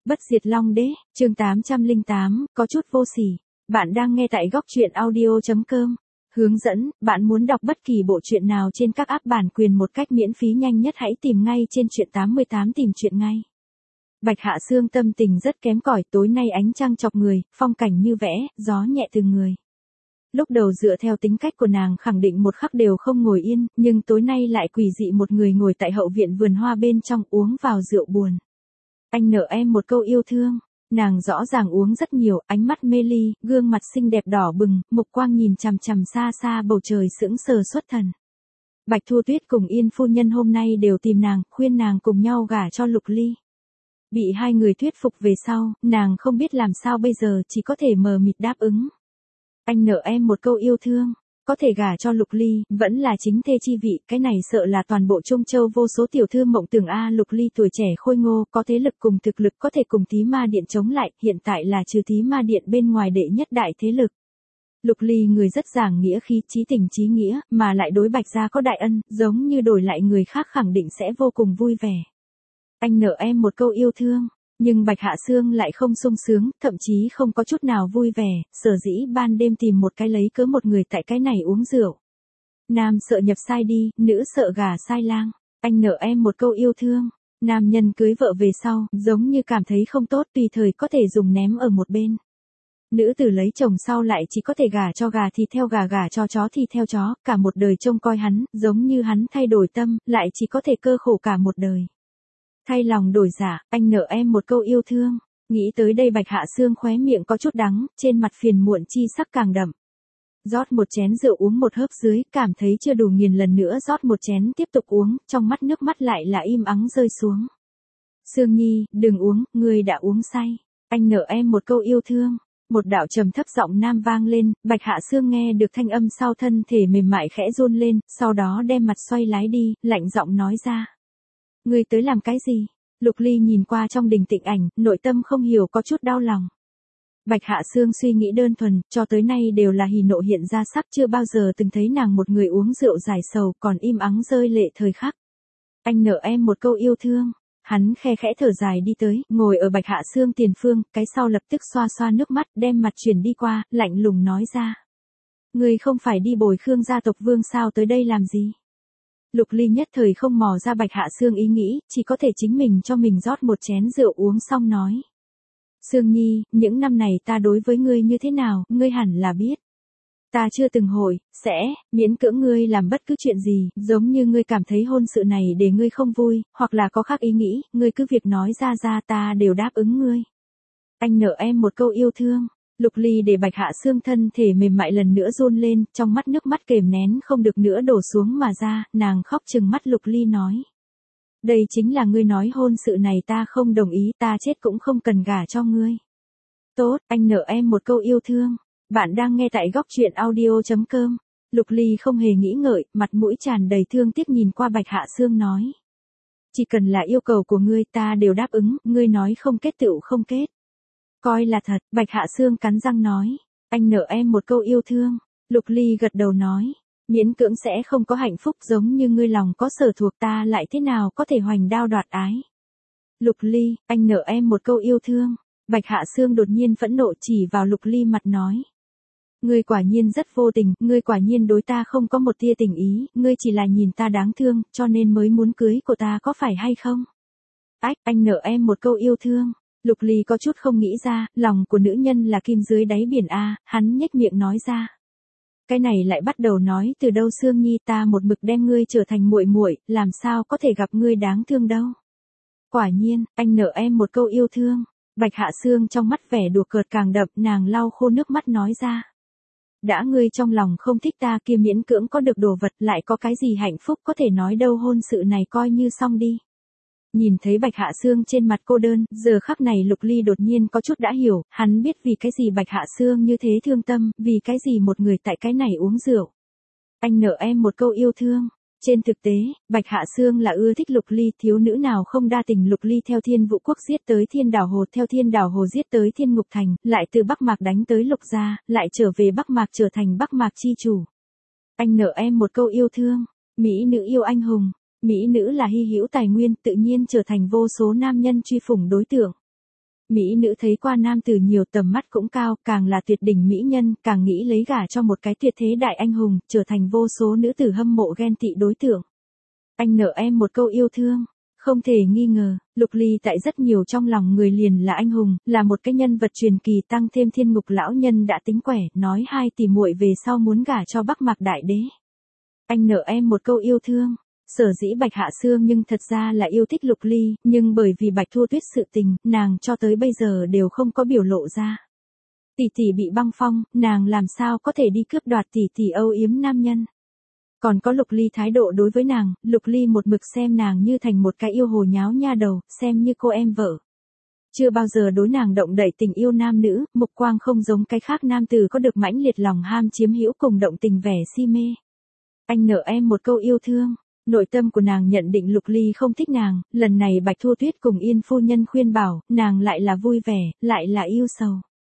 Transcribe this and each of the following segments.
Bất diệt Long Đế, chương 808, có chút vô sỉ. Bạn đang nghe tại góc truyện audio.com. Hướng dẫn, bạn muốn đọc bất kỳ bộ truyện nào trên các app bản quyền một cách miễn phí nhanh nhất hãy tìm ngay trên truyện 88 tìm truyện ngay. Bạch Hạ Sương tâm tình rất kém cỏi, tối nay ánh trăng chọc người, phong cảnh như vẽ, gió nhẹ từ người. Lúc đầu dựa theo tính cách của nàng khẳng định một khắc đều không ngồi yên, nhưng tối nay lại quỷ dị một người ngồi tại hậu viện vườn hoa bên trong uống vào rượu buồn. Anh nợ em một câu yêu thương. Nàng rõ ràng uống rất nhiều, ánh mắt mê ly, gương mặt xinh đẹp đỏ bừng, mục quang nhìn chằm chằm xa xa bầu trời sững sờ xuất thần. Bạch Thu Tuyết cùng Yên phu nhân hôm nay đều tìm nàng, khuyên nàng cùng nhau gả cho Lục Ly. Bị hai người thuyết phục về sau, nàng không biết làm sao bây giờ, chỉ có thể mờ mịt đáp ứng. Anh nợ em một câu yêu thương. Có thể gả cho Lục Ly, vẫn là chính thê chi vị, cái này sợ là toàn bộ Trung Châu vô số tiểu thư mộng tưởng Lục Ly tuổi trẻ khôi ngô, có thế lực cùng thực lực có thể cùng Tí Ma Điện chống lại, hiện tại là trừ Tí Ma Điện bên ngoài đệ nhất đại thế lực. Lục Ly người rất giảng nghĩa khí, chí tình chí nghĩa, mà lại đối Bạch gia có đại ân, giống như đổi lại người khác khẳng định sẽ vô cùng vui vẻ. Anh nợ em một câu yêu thương. Nhưng Bạch Hạ Sương lại không sung sướng, thậm chí không có chút nào vui vẻ, sở dĩ ban đêm tìm một cái lấy cớ một người tại cái này uống rượu. Nam sợ nhập sai đi, nữ sợ gả sai lang. Anh nợ em một câu yêu thương. Nam nhân cưới vợ về sau, giống như cảm thấy không tốt tùy thời có thể dùng ném ở một bên. Nữ tử lấy chồng sau lại chỉ có thể gả cho gà thì theo gà, gả cho chó thì theo chó, cả một đời trông coi hắn, giống như hắn thay đổi tâm, lại chỉ có thể cơ khổ cả một đời. Thay lòng đổi dạ, anh nợ em một câu yêu thương. Nghĩ tới đây Bạch Hạ Sương khóe miệng có chút đắng, trên mặt phiền muộn chi sắc càng đậm. Rót một chén rượu uống một hớp dưới, cảm thấy chưa đủ nghiền lần nữa rót một chén tiếp tục uống, trong mắt nước mắt lại là im ắng rơi xuống. Sương Nhi, đừng uống, ngươi đã uống say. Anh nợ em một câu yêu thương. Một đạo trầm thấp giọng nam vang lên, Bạch Hạ Sương nghe được thanh âm sau thân thể mềm mại khẽ run lên, sau đó đem mặt xoay lái đi, lạnh giọng nói ra. Ngươi tới làm cái gì? Lục Ly nhìn qua trong đình tịnh ảnh, nội tâm không hiểu có chút đau lòng. Bạch Hạ Sương suy nghĩ đơn thuần, cho tới nay đều là hỉ nộ hiện ra sắc, chưa bao giờ từng thấy nàng một người uống rượu giải sầu, còn im ắng rơi lệ thời khắc. Anh nợ em một câu yêu thương. Hắn khe khẽ thở dài đi tới, ngồi ở Bạch Hạ Sương tiền phương, cái sau lập tức xoa xoa nước mắt, đem mặt chuyển đi qua, lạnh lùng nói ra. Ngươi không phải đi bồi Khương gia tộc vương sao, tới đây làm gì? Lục Ly nhất thời không mò ra Bạch Hạ Sương ý nghĩ, chỉ có thể chính mình cho mình rót một chén rượu uống xong nói. Sương Nhi, những năm này ta đối với ngươi như thế nào, ngươi hẳn là biết. Ta chưa từng miễn cưỡng ngươi làm bất cứ chuyện gì, giống như ngươi cảm thấy hôn sự này để ngươi không vui, hoặc là có khác ý nghĩ, ngươi cứ việc nói ra ta đều đáp ứng ngươi. Anh nợ em một câu yêu thương. Lục Ly để Bạch Hạ Sương thân thể mềm mại lần nữa run lên, trong mắt nước mắt kềm nén không được nữa đổ xuống mà ra, nàng khóc trừng mắt Lục Ly nói. Đây chính là ngươi nói hôn sự này ta không đồng ý, ta chết cũng không cần gả cho ngươi. Tốt, anh nợ em một câu yêu thương. Bạn đang nghe tại góc truyện audio.com. Lục Ly không hề nghĩ ngợi, mặt mũi tràn đầy thương tiếc nhìn qua Bạch Hạ Sương nói. Chỉ cần là yêu cầu của ngươi ta đều đáp ứng, ngươi nói không kết tựu không kết. Coi là thật, Bạch Hạ Sương cắn răng nói. Anh nợ em một câu yêu thương. Lục Ly gật đầu nói. Miễn cưỡng sẽ không có hạnh phúc giống như ngươi lòng có sở thuộc ta lại thế nào có thể hoành đao đoạt ái. Lục Ly, anh nợ em một câu yêu thương. Bạch Hạ Sương đột nhiên phẫn nộ chỉ vào Lục Ly mặt nói. Ngươi quả nhiên rất vô tình, ngươi quả nhiên đối ta không có một tia tình ý, ngươi chỉ là nhìn ta đáng thương, cho nên mới muốn cưới của ta có phải hay không? Ách, anh nợ em một câu yêu thương. Lục Ly có chút không nghĩ ra, lòng của nữ nhân là kim dưới đáy biển hắn nhếch miệng nói ra. Cái này lại bắt đầu nói từ đâu Sương Nhi, ta một mực đem ngươi trở thành muội muội, làm sao có thể gặp ngươi đáng thương đâu. Quả nhiên, anh nợ em một câu yêu thương. Bạch Hạ Sương trong mắt vẻ đùa cợt càng đậm, nàng lau khô nước mắt nói ra. Đã ngươi trong lòng không thích ta kia miễn cưỡng có được đồ vật lại có cái gì hạnh phúc có thể nói đâu, hôn sự này coi như xong đi. Nhìn thấy Bạch Hạ Sương trên mặt cô đơn, giờ khắc này Lục Ly đột nhiên có chút đã hiểu, hắn biết vì cái gì Bạch Hạ Sương như thế thương tâm, vì cái gì một người tại cái này uống rượu. Anh nợ em một câu yêu thương. Trên thực tế, Bạch Hạ Sương là ưa thích Lục Ly, thiếu nữ nào không đa tình. Lục Ly theo Thiên Vũ Quốc giết tới Thiên Đảo Hồ, theo Thiên Đảo Hồ giết tới Thiên Ngục Thành, lại từ Bắc Mạc đánh tới Lục gia, lại trở về Bắc Mạc trở thành Bắc Mạc chi chủ. Anh nợ em một câu yêu thương. Mỹ nữ yêu anh hùng. Mỹ nữ là hy hữu tài nguyên, tự nhiên trở thành vô số nam nhân truy phủng đối tượng. Mỹ nữ thấy qua nam tử nhiều, tầm mắt cũng cao, càng là tuyệt đỉnh mỹ nhân, càng nghĩ lấy gả cho một cái tuyệt thế đại anh hùng, trở thành vô số nữ tử hâm mộ ghen tị đối tượng. Anh nợ em một câu yêu thương. Không thể nghi ngờ, Lục Ly tại rất nhiều trong lòng người liền là anh hùng, là một cái nhân vật truyền kỳ, tăng thêm thiên ngục lão nhân đã tính quẻ, nói hai tỷ muội về sau muốn gả cho Bắc Mạc đại đế. Anh nợ em một câu yêu thương. Sở dĩ Bạch Hạ Sương nhưng thật ra là yêu thích Lục Ly, nhưng bởi vì Bạch Thu Tuyết sự tình, nàng cho tới bây giờ đều không có biểu lộ ra. Tỷ tỷ bị băng phong, nàng làm sao có thể đi cướp đoạt tỷ tỷ âu yếm nam nhân. Còn có Lục Ly thái độ đối với nàng, Lục Ly một mực xem nàng như thành một cái yêu hồ nháo nha đầu, xem như cô em vợ. Chưa bao giờ đối nàng động đậy tình yêu nam nữ, mục quang không giống cái khác nam tử có được mãnh liệt lòng ham chiếm hữu cùng động tình vẻ si mê. Anh nợ em một câu yêu thương. Nội tâm của nàng nhận định Lục Ly không thích nàng, lần này Bạch Thu Tuyết cùng Yên phu nhân khuyên bảo, nàng lại là vui vẻ, lại là yêu sầu.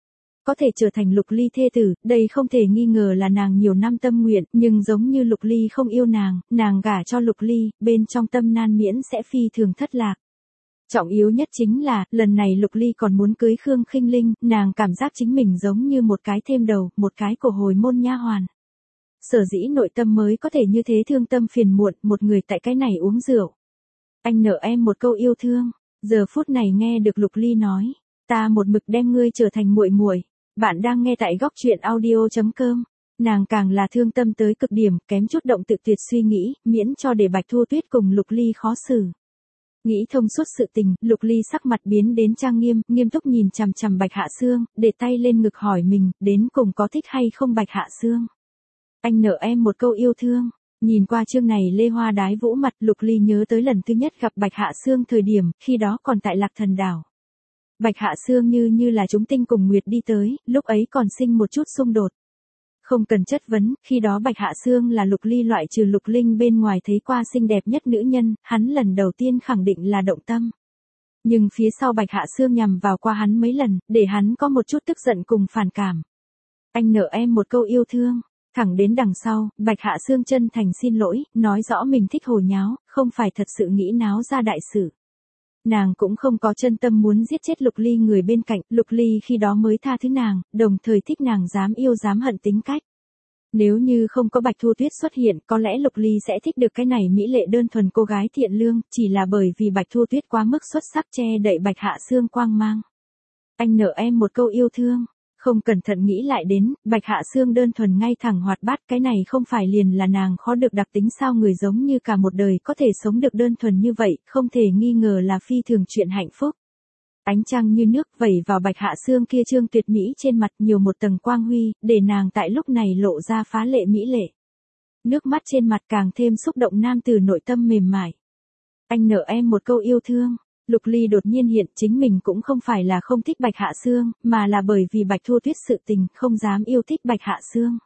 Có thể trở thành Lục Ly thê tử, đây không thể nghi ngờ là nàng nhiều năm tâm nguyện, nhưng giống như Lục Ly không yêu nàng gả cho Lục Ly, bên trong tâm nan miễn sẽ phi thường thất lạc. Trọng yếu nhất chính là, lần này Lục Ly còn muốn cưới Khương Khinh Linh, nàng cảm giác chính mình giống như một cái thêm đầu, một cái của hồi môn nha hoàn. Sở dĩ nội tâm mới có thể như thế thương tâm phiền muộn, một người tại cái này uống rượu. Anh nợ em một câu yêu thương. Giờ phút này nghe được Lục Ly nói, ta một mực đem ngươi trở thành muội muội. Bạn đang nghe tại góc truyện audio.com. Nàng càng là thương tâm tới cực điểm, kém chút động tự tuyệt suy nghĩ, miễn cho để Bạch Thu Tuyết cùng Lục Ly khó xử. Nghĩ thông suốt sự tình, Lục Ly sắc mặt biến đến trang nghiêm, nghiêm túc nhìn chằm chằm Bạch Hạ Sương, để tay lên ngực hỏi mình, đến cùng có thích hay không Bạch Hạ Sương. Anh nợ em một câu yêu thương. Nhìn qua chương này lê hoa đái vũ mặt, Lục Ly nhớ tới lần thứ nhất gặp Bạch Hạ Sương thời điểm, khi đó còn tại Lạc Thần đảo. Bạch Hạ Sương như là chúng tinh cùng nguyệt đi tới, lúc ấy còn sinh một chút xung đột. Không cần chất vấn, khi đó Bạch Hạ Sương là Lục Ly loại trừ Lục Linh bên ngoài thấy qua xinh đẹp nhất nữ nhân, hắn lần đầu tiên khẳng định là động tâm. Nhưng phía sau Bạch Hạ Sương nhằm vào qua hắn mấy lần, để hắn có một chút tức giận cùng phản cảm. Anh nợ em một câu yêu thương. Thẳng đến đằng sau, Bạch Hạ Sương chân thành xin lỗi, nói rõ mình thích hồ nháo, không phải thật sự nghĩ náo ra đại sự. Nàng cũng không có chân tâm muốn giết chết Lục Ly người bên cạnh, Lục Ly khi đó mới tha thứ nàng, đồng thời thích nàng dám yêu dám hận tính cách. Nếu như không có Bạch Thu Tuyết xuất hiện, có lẽ Lục Ly sẽ thích được cái này mỹ lệ đơn thuần cô gái thiện lương, chỉ là bởi vì Bạch Thu Tuyết quá mức xuất sắc che đậy Bạch Hạ Sương quang mang. Anh nợ em một câu yêu thương. Không cẩn thận nghĩ lại đến, Bạch Hạ Sương đơn thuần ngay thẳng hoạt bát, cái này không phải liền là nàng khó được đặc tính sao, người giống như cả một đời có thể sống được đơn thuần như vậy, không thể nghi ngờ là phi thường chuyện hạnh phúc. Ánh trăng như nước vẩy vào Bạch Hạ Sương kia trương tuyệt mỹ trên mặt, nhiều một tầng quang huy, để nàng tại lúc này lộ ra phá lệ mỹ lệ. Nước mắt trên mặt càng thêm xúc động nam từ nội tâm mềm mại. Anh nợ em một câu yêu thương. Lục Ly đột nhiên hiện chính mình cũng không phải là không thích Bạch Hạ Sương, mà là bởi vì Bạch Thu Tuyết sự tình, không dám yêu thích Bạch Hạ Sương.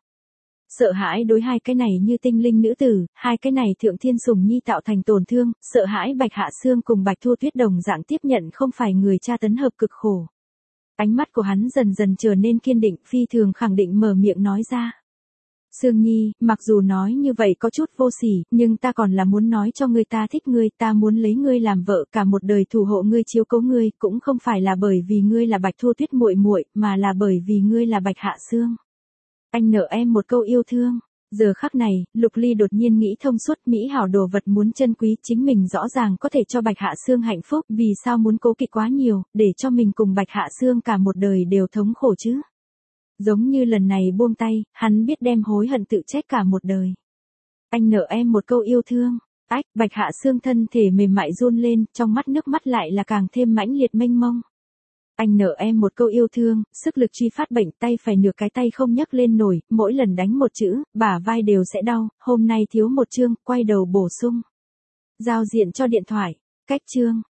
Sợ hãi đối hai cái này như tinh linh nữ tử, hai cái này thượng thiên sủng nhi tạo thành tổn thương, sợ hãi Bạch Hạ Sương cùng Bạch Thu Tuyết đồng dạng tiếp nhận không phải người cha tấn hợp cực khổ. Ánh mắt của hắn dần dần trở nên kiên định, phi thường khẳng định mở miệng nói ra. Sương Nhi, mặc dù nói như vậy có chút vô sỉ, nhưng ta còn là muốn nói cho ngươi ta thích ngươi, ta muốn lấy ngươi làm vợ, cả một đời thủ hộ ngươi chiếu cố ngươi, cũng không phải là bởi vì ngươi là Bạch Thu Tuyết muội muội, mà là bởi vì ngươi là Bạch Hạ Sương. Anh nợ em một câu yêu thương. Giờ khắc này, Lục Ly đột nhiên nghĩ thông suốt, mỹ hảo đồ vật muốn trân quý, chính mình rõ ràng có thể cho Bạch Hạ Sương hạnh phúc, vì sao muốn cố kỵ quá nhiều, để cho mình cùng Bạch Hạ Sương cả một đời đều thống khổ chứ? Giống như lần này buông tay, hắn biết đem hối hận tự trách cả một đời. Anh nợ em một câu yêu thương. Ách, Bạch Hạ Sương thân thể mềm mại run lên, trong mắt nước mắt lại là càng thêm mãnh liệt mênh mông. Anh nợ em một câu yêu thương, sức lực truy phát bệnh, tay phải nửa cái tay không nhấc lên nổi, mỗi lần đánh một chữ, bả vai đều sẽ đau, hôm nay thiếu một chương, quay đầu bổ sung. Giao diện cho điện thoại, cách chương.